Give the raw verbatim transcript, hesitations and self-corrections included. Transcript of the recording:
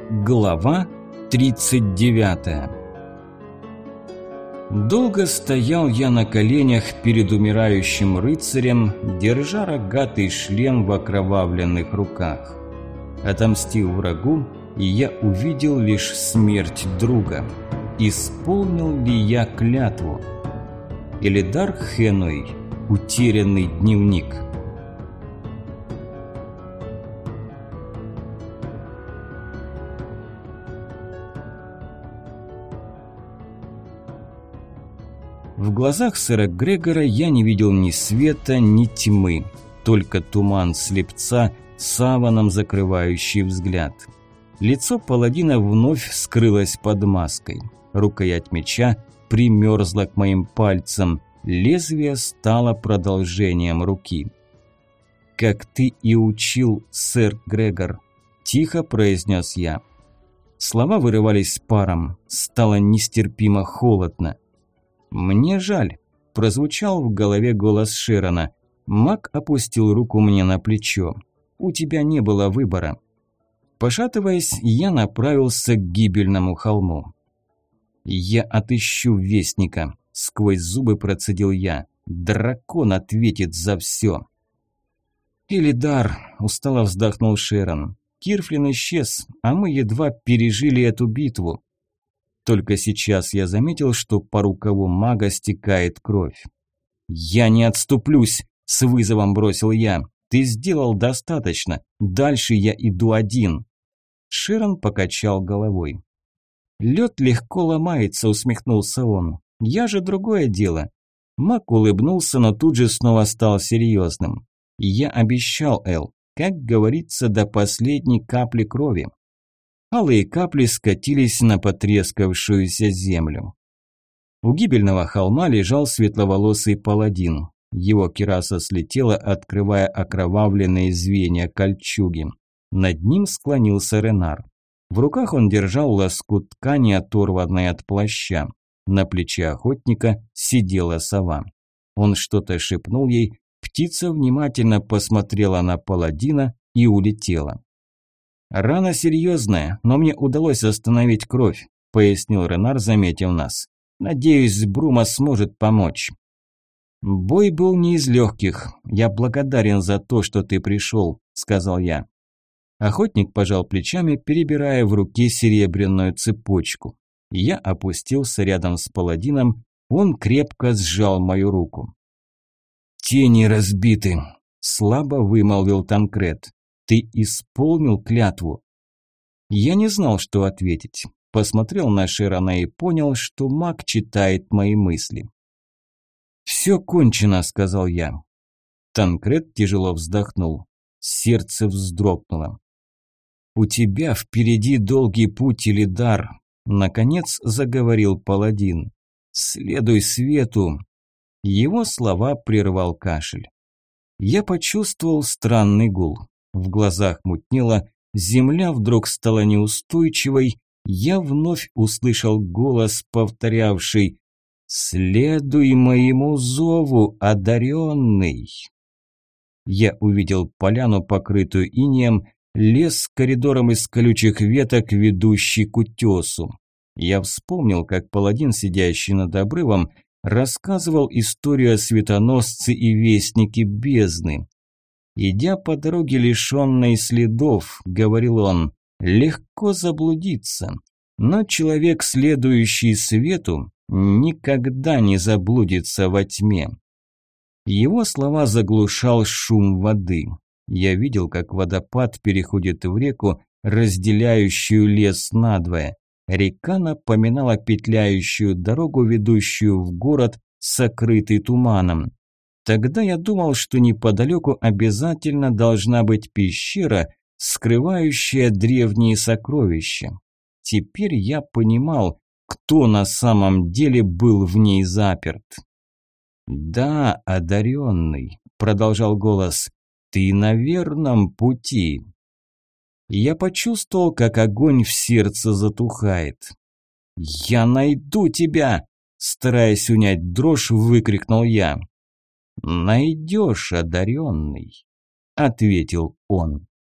Глава тридцать девятая. Долго стоял я на коленях перед умирающим рыцарем, держа рогатый шлем в окровавленных руках. Отомстив врагу, и я увидел лишь смерть друга. Исполнил ли я клятву? Элидар Хэнуэй. Утерянный дневник. В глазах сэра Грегора я не видел ни света, ни тьмы, только туман слепца, саваном закрывающий взгляд. Лицо паладина вновь скрылось под маской. Рукоять меча примерзла к моим пальцам, лезвие стало продолжением руки. «Как ты и учил, сэр Грегор», – тихо произнес я. Слова вырывались паром, стало нестерпимо холодно. «Мне жаль», – прозвучал в голове голос Шерона. Маг опустил руку мне на плечо. «У тебя не было выбора». Пошатываясь, я направился к гибельному холму. «Я отыщу вестника», – сквозь зубы процедил я. «Дракон ответит за все». «Элидар», – устало вздохнул Шерон. «Кирфлин исчез, а мы едва пережили эту битву». Только сейчас я заметил, что по рукаву мага стекает кровь. «Я не отступлюсь», – с вызовом бросил я. «Ты сделал достаточно. Дальше я иду один». Шерон покачал головой. «Лед легко ломается», – усмехнулся он. «Я же другое дело». Маг улыбнулся, но тут же снова стал серьезным. «Я обещал, Эл, как говорится, до последней капли крови». Алые капли скатились на потрескавшуюся землю. У гибельного холма лежал светловолосый паладин. Его кираса слетела, открывая окровавленные звенья кольчуги. Над ним склонился Ренар. В руках он держал лоскут ткани, оторванной от плаща. На плече охотника сидела сова. Он что-то шепнул ей, птица внимательно посмотрела на паладина и улетела. «Рана серьезная, но мне удалось остановить кровь», – пояснил Ренар, заметив нас. «Надеюсь, Брума сможет помочь». «Бой был не из легких. Я благодарен за то, что ты пришел», – сказал я. Охотник пожал плечами, перебирая в руке серебряную цепочку. Я опустился рядом с паладином, он крепко сжал мою руку. «Тени разбиты», – слабо вымолвил Танкред. «Ты исполнил клятву?» Я не знал, что ответить. Посмотрел на Шерона и понял, что маг читает мои мысли. «Все кончено», – сказал я. Танкред тяжело вздохнул. Сердце вздрогнуло. «У тебя впереди долгий путь, Элидар», – наконец заговорил паладин. «Следуй свету». Его слова прервал кашель. Я почувствовал странный гул. В глазах мутнело, земля вдруг стала неустойчивой, я вновь услышал голос, повторявший «Следуй моему зову, одаренный». Я увидел поляну, покрытую инеем, лес с коридором из колючих веток, ведущий к утесу. Я вспомнил, как паладин, сидящий над обрывом, рассказывал историю о светоносце и вестнике бездны. «Идя по дороге, лишенной следов», – говорил он, – «легко заблудиться, но человек, следующий свету, никогда не заблудится во тьме». Его слова заглушал шум воды. Я видел, как водопад переходит в реку, разделяющую лес надвое. Река напоминала петляющую дорогу, ведущую в город, сокрытый туманом. Тогда я думал, что неподалеку обязательно должна быть пещера, скрывающая древние сокровища. Теперь я понимал, кто на самом деле был в ней заперт. «Да, одаренный», – продолжал голос, – «ты на верном пути». Я почувствовал, как огонь в сердце затухает. «Я найду тебя!» – стараясь унять дрожь, выкрикнул я. «Найдешь, одаренный», – ответил он.